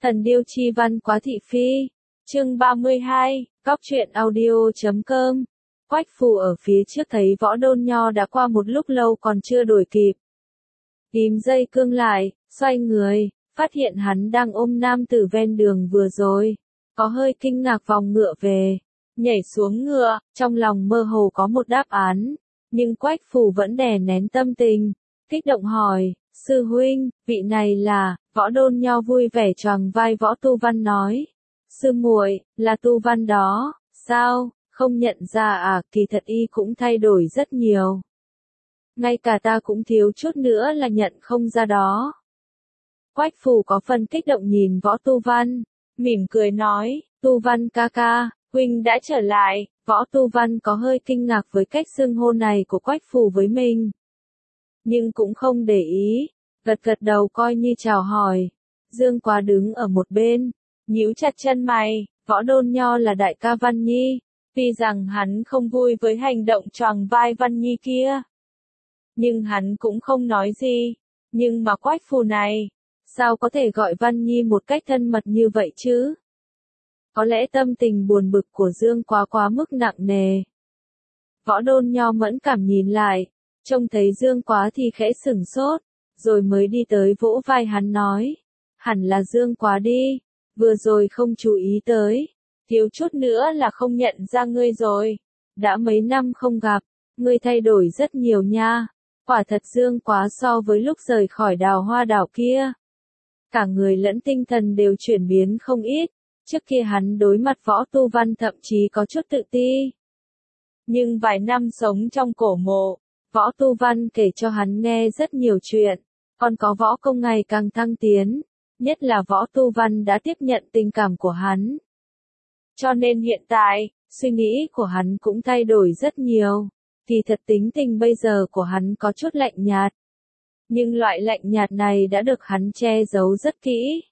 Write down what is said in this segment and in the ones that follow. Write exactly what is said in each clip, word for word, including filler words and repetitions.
Thần điêu chi văn quá thị phi. Chương ba mươi hai, Góc truyện audio chấm com. Quách Phù ở phía trước thấy Võ Đôn Nho đã qua một lúc lâu còn chưa đuổi kịp. Tìm dây cương lại, xoay người, phát hiện hắn đang ôm nam tử ven đường vừa rồi. Có hơi kinh ngạc vòng ngựa về, nhảy xuống ngựa, trong lòng mơ hồ có một đáp án. Nhưng Quách Phù vẫn đè nén tâm tình, kích động hỏi, sư huynh, vị này là, Võ Đôn Nho vui vẻ choàng vai Võ Tu Văn nói. Sư muội, là Tu Văn đó, sao, không nhận ra à, kỳ thật y cũng thay đổi rất nhiều. Ngay cả ta cũng thiếu chút nữa là nhận không ra đó. Quách Phù có phần kích động nhìn Võ Tu Văn, mỉm cười nói, Tu Văn ca ca, huynh đã trở lại. Võ Tu Văn có hơi kinh ngạc với cách xưng hô này của Quách Phù với mình. Nhưng cũng không để ý, gật gật đầu coi như chào hỏi. Dương Quá đứng ở một bên, nhíu chặt chân mày, Võ Đôn Nho là đại ca Văn Nhi, tuy rằng hắn không vui với hành động choàng vai Văn Nhi kia. Nhưng hắn cũng không nói gì, nhưng mà Quách Phù này, sao có thể gọi Văn Nhi một cách thân mật như vậy chứ? Có lẽ tâm tình buồn bực của Dương Quá quá mức nặng nề. Võ Đôn Nho mẫn cảm nhìn lại, trông thấy Dương Quá thì khẽ sửng sốt, rồi mới đi tới vỗ vai hắn nói, hẳn là Dương Quá đi, vừa rồi không chú ý tới, thiếu chút nữa là không nhận ra ngươi rồi, đã mấy năm không gặp, ngươi thay đổi rất nhiều nha, quả thật Dương Quá so với lúc rời khỏi Đào Hoa đảo kia. Cả người lẫn tinh thần đều chuyển biến không ít. Trước kia hắn đối mặt Võ Tu Văn thậm chí có chút tự ti. Nhưng vài năm sống trong cổ mộ, Võ Tu Văn kể cho hắn nghe rất nhiều chuyện, còn có võ công ngày càng thăng tiến, nhất là Võ Tu Văn đã tiếp nhận tình cảm của hắn. Cho nên hiện tại, suy nghĩ của hắn cũng thay đổi rất nhiều, thì thật tính tình bây giờ của hắn có chút lạnh nhạt. Nhưng loại lạnh nhạt này đã được hắn che giấu rất kỹ.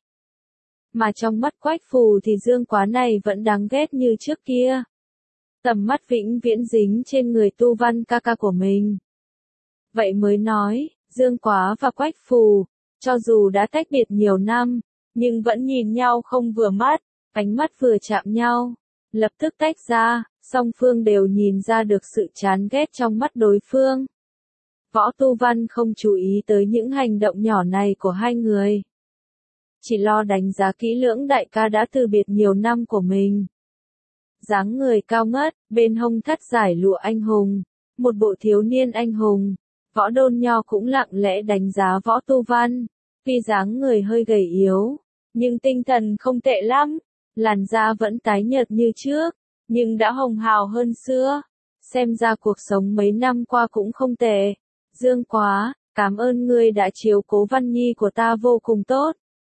Mà trong mắt Quách Phù thì Dương Quá này vẫn đáng ghét như trước kia. Tầm mắt vĩnh viễn dính trên người Tu Văn ca ca của mình. Vậy mới nói, Dương Quá và Quách Phù, cho dù đã tách biệt nhiều năm, nhưng vẫn nhìn nhau không vừa mắt, ánh mắt vừa chạm nhau, lập tức tách ra, song phương đều nhìn ra được sự chán ghét trong mắt đối phương. Võ Tu Văn không chú ý tới những hành động nhỏ này của hai người. Chỉ lo đánh giá kỹ lưỡng đại ca đã từ biệt nhiều năm của mình. Dáng người cao ngất, bên hông thắt giải lụa anh hùng, một bộ thiếu niên anh hùng. Võ Đôn Nho cũng lặng lẽ đánh giá Võ Tu Văn, tuy dáng người hơi gầy yếu, nhưng tinh thần không tệ lắm, làn da vẫn tái nhợt như trước, nhưng đã hồng hào hơn xưa. Xem ra cuộc sống mấy năm qua cũng không tệ. Dương Quá, cảm ơn ngươi đã chiếu cố Văn Nhi của ta vô cùng tốt.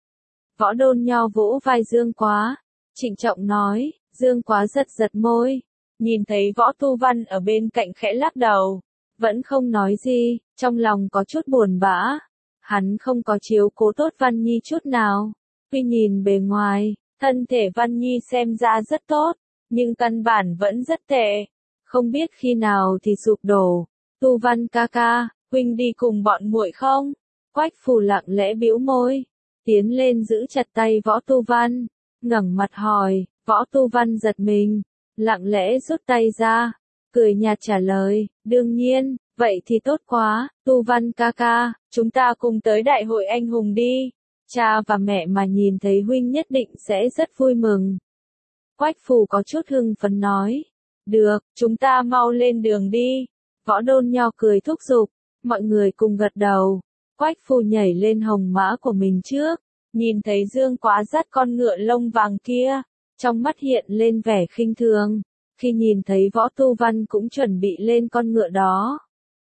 Võ Đôn Nho vỗ vai Dương Quá, trịnh trọng nói. Dương Quá giật giật môi, nhìn thấy Võ Tu Văn ở bên cạnh khẽ lắc đầu, vẫn không nói gì, trong lòng có chút buồn bã. Hắn không có chiếu cố tốt Văn Nhi chút nào. Tuy nhìn bề ngoài, thân thể Văn Nhi xem ra rất tốt, nhưng căn bản vẫn rất tệ. Không biết khi nào thì sụp đổ. Tu Văn ca ca, huynh đi cùng bọn muội không? Quách Phù lặng lẽ bĩu môi, tiến lên giữ chặt tay Võ Tu Văn, ngẩng mặt hỏi. Võ Tu Văn giật mình, lặng lẽ rút tay ra, cười nhạt trả lời, đương nhiên, vậy thì tốt quá, Tu Văn ca ca, chúng ta cùng tới đại hội anh hùng đi, cha và mẹ mà nhìn thấy huynh nhất định sẽ rất vui mừng. Quách Phù có chút hưng phấn nói, được, chúng ta mau lên đường đi. Võ Đôn Nho cười thúc giục, mọi người cùng gật đầu. Quách Phù nhảy lên hồng mã của mình trước, nhìn thấy Dương Quá dắt con ngựa lông vàng kia, trong mắt hiện lên vẻ khinh thường, khi nhìn thấy Võ Tu Văn cũng chuẩn bị lên con ngựa đó.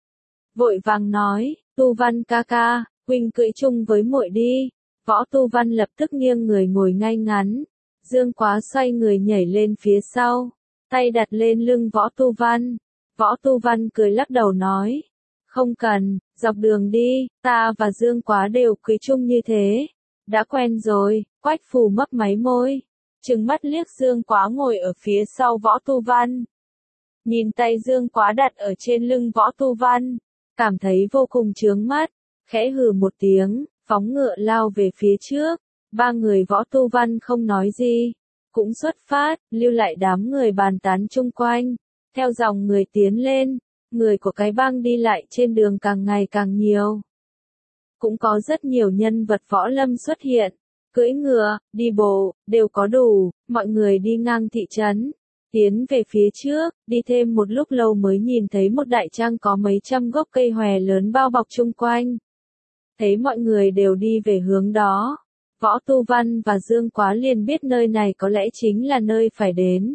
Vội vàng nói, Tu Văn ca ca, huynh cưỡi chung với muội đi. Võ Tu Văn lập tức nghiêng người ngồi ngay ngắn, Dương Quá xoay người nhảy lên phía sau, tay đặt lên lưng Võ Tu Văn. Võ Tu Văn cười lắc đầu nói, không cần, dọc đường đi, ta và Dương Quá đều cưỡi chung như thế, đã quen rồi. Quách Phù mấp máy môi, trừng mắt liếc Dương Quá ngồi ở phía sau Võ Tu Văn. Nhìn tay Dương Quá đặt ở trên lưng Võ Tu Văn, cảm thấy vô cùng chướng mắt, khẽ hừ một tiếng, phóng ngựa lao về phía trước. Ba người Võ Tu Văn không nói gì, cũng xuất phát, lưu lại đám người bàn tán chung quanh, theo dòng người tiến lên, người của cái bang đi lại trên đường càng ngày càng nhiều. Cũng có rất nhiều nhân vật võ lâm xuất hiện, cưỡi ngựa, đi bộ, đều có đủ, mọi người đi ngang thị trấn, tiến về phía trước, đi thêm một lúc lâu mới nhìn thấy một đại trang có mấy trăm gốc cây hòe lớn bao bọc chung quanh. Thấy mọi người đều đi về hướng đó, Võ Tu Văn và Dương Quá liền biết nơi này có lẽ chính là nơi phải đến.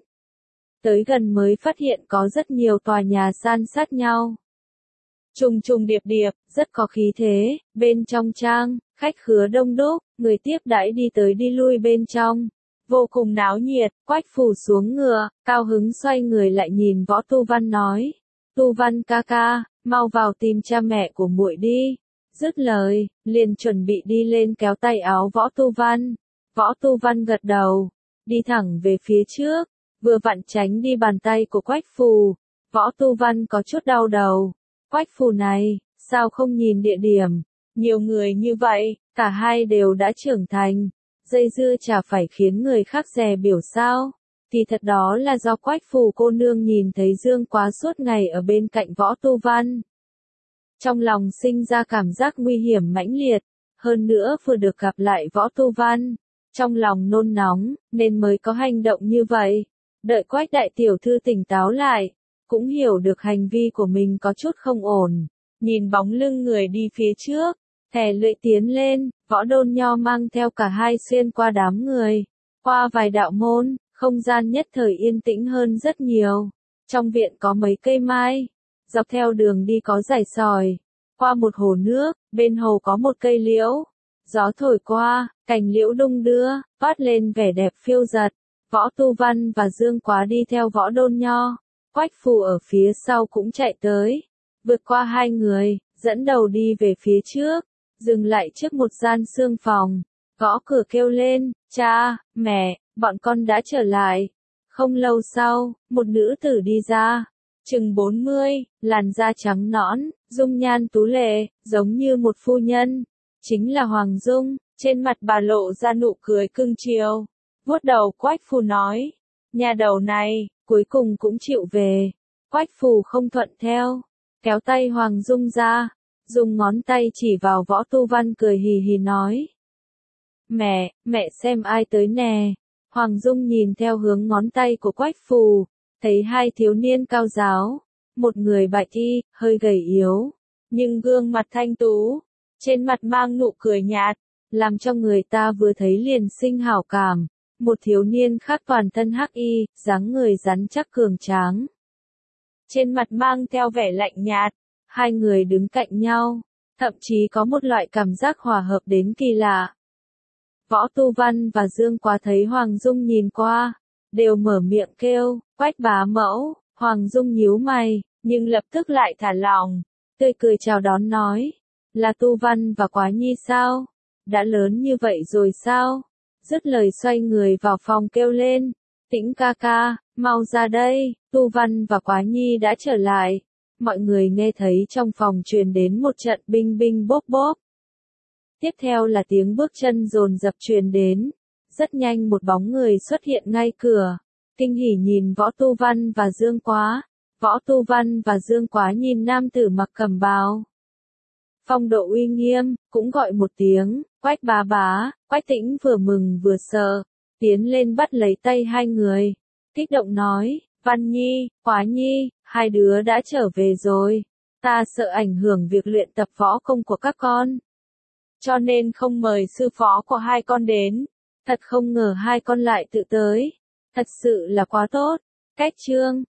Tới gần mới phát hiện có rất nhiều tòa nhà san sát nhau. Trùng trùng điệp điệp, rất có khí thế, bên trong trang, khách khứa đông đúc, người tiếp đãi đi tới đi lui bên trong. Vô cùng náo nhiệt, Quách Phù xuống ngựa, cao hứng xoay người lại nhìn Võ Tu Văn nói. Tu Văn ca ca, mau vào tìm cha mẹ của muội đi. Dứt lời, liền chuẩn bị đi lên kéo tay áo Võ Tu Văn. Võ Tu Văn gật đầu, đi thẳng về phía trước, vừa vặn tránh đi bàn tay của Quách Phù. Võ Tu Văn có chút đau đầu. Quách Phù này, sao không nhìn địa điểm? Nhiều người như vậy, cả hai đều đã trưởng thành. Dây dưa chả phải khiến người khác dè biểu sao? Thì thật đó là do Quách Phù cô nương nhìn thấy Dương Quá suốt ngày ở bên cạnh Võ Tu Văn. Trong lòng sinh ra cảm giác nguy hiểm mãnh liệt, hơn nữa vừa được gặp lại Võ Tu Văn, trong lòng nôn nóng, nên mới có hành động như vậy. Đợi Quách đại tiểu thư tỉnh táo lại, cũng hiểu được hành vi của mình có chút không ổn, nhìn bóng lưng người đi phía trước, thè lưỡi tiến lên, Võ Đôn Nho mang theo cả hai xuyên qua đám người, qua vài đạo môn, không gian nhất thời yên tĩnh hơn rất nhiều. Trong viện có mấy cây mai, dọc theo đường đi có dải sỏi, qua một hồ nước, bên hồ có một cây liễu, gió thổi qua, cành liễu đung đưa, toát lên vẻ đẹp phiêu dật. Võ Tu Văn và Dương Quá đi theo Võ Đôn Nho, Quách Phù ở phía sau cũng chạy tới, vượt qua hai người, dẫn đầu đi về phía trước, dừng lại trước một gian xương phòng, gõ cửa kêu lên, cha, mẹ, bọn con đã trở lại. Không lâu sau, một nữ tử đi ra, chừng bốn mươi, làn da trắng nõn, dung nhan tú lệ, giống như một phu nhân, chính là Hoàng Dung, trên mặt bà lộ ra nụ cười cưng chiều. Vuốt đầu Quách Phù nói, nhà đầu này, cuối cùng cũng chịu về. Quách Phù không thuận theo, kéo tay Hoàng Dung ra, dùng ngón tay chỉ vào Võ Tu Văn cười hì hì nói. Mẹ, mẹ xem ai tới nè. Hoàng Dung nhìn theo hướng ngón tay của Quách Phù, thấy hai thiếu niên cao giáo, một người bạch y, hơi gầy yếu, nhưng gương mặt thanh tú, trên mặt mang nụ cười nhạt, làm cho người ta vừa thấy liền sinh hảo cảm. Một thiếu niên khác toàn thân hắc y, dáng người rắn chắc cường tráng. Trên mặt mang theo vẻ lạnh nhạt, hai người đứng cạnh nhau, thậm chí có một loại cảm giác hòa hợp đến kỳ lạ. Võ Tu Văn và Dương Quá thấy Hoàng Dung nhìn qua, đều mở miệng kêu, Quách bá mẫu. Hoàng Dung nhíu mày, nhưng lập tức lại thả lỏng, tươi cười chào đón nói, là Tu Văn và Quá Nhi sao? Đã lớn như vậy rồi sao? Dứt lời xoay người vào phòng kêu lên, Tĩnh ca ca, mau ra đây, Tu Văn và Quá Nhi đã trở lại. Mọi người nghe thấy trong phòng truyền đến một trận binh binh bốp bốp. Tiếp theo là tiếng bước chân dồn dập truyền đến, rất nhanh một bóng người xuất hiện ngay cửa. Kinh hỉ nhìn Võ Tu Văn và Dương Quá, Võ Tu Văn và Dương Quá nhìn nam tử mặc cẩm bào, phong độ uy nghiêm, cũng gọi một tiếng, Quách bá bá. Quách Tĩnh vừa mừng vừa sợ, tiến lên bắt lấy tay hai người, kích động nói, Văn Nhi, Quá Nhi, hai đứa đã trở về rồi, ta sợ ảnh hưởng việc luyện tập võ công của các con, cho nên không mời sư phó của hai con đến, thật không ngờ hai con lại tự tới, thật sự là quá tốt. Cách chương